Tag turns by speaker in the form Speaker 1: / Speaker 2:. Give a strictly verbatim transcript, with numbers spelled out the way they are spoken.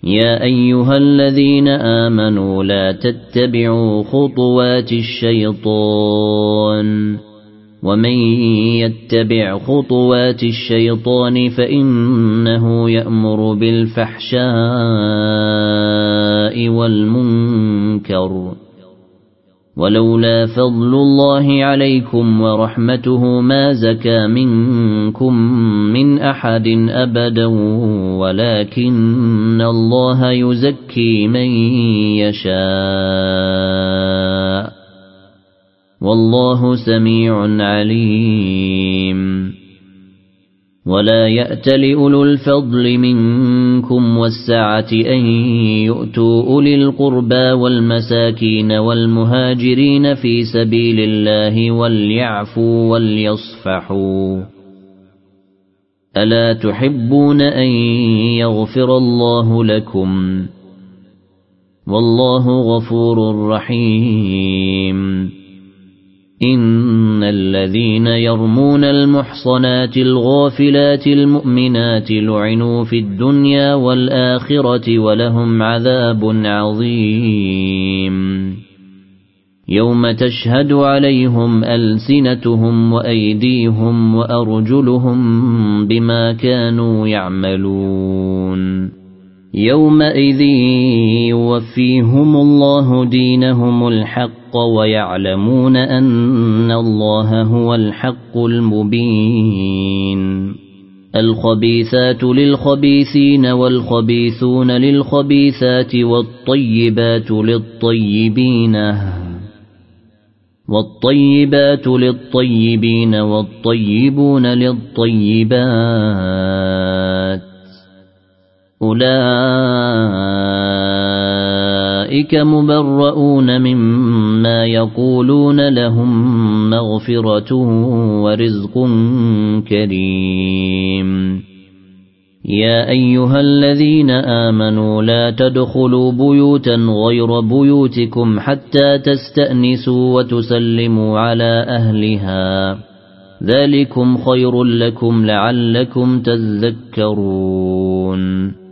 Speaker 1: يا أيها الذين آمنوا لا تتبعوا خطوات الشيطان ومن يتبع خطوات الشيطان فإنه يأمر بالفحشاء والمنكر ولولا فضل الله عليكم ورحمته ما زكى منكم من أحد أبدا ولكن الله يزكي من يشاء والله سميع عليم ولا يأتل أولو الفضل منكم والسعة أن يؤتوا أولي القربى والمساكين والمهاجرين في سبيل الله وليعفوا وليصفحوا ألا تحبون أن يغفر الله لكم والله غفور رحيم إن الذين يرمون المحصنات الغافلات المؤمنات لعنوا في الدنيا والآخرة ولهم عذاب عظيم يوم تشهد عليهم ألسنتهم وأيديهم وأرجلهم بما كانوا يعملون يومئذ يوفيهم الله دينهم الحق ويعلمون أن الله هو الحق المبين الخبيثات للخبيثين والخبيثون للخبيثات والطيبات للطيبين والطيبات للطيبين والطيبون للطيبات أولئك مبرؤون مما يقولون لهم مغفرة ورزق كريم يا أيها الذين آمنوا لا تدخلوا بيوتا غير بيوتكم حتى تستأنسوا وتسلموا على أهلها ذلكم خير لكم لعلكم تذكرون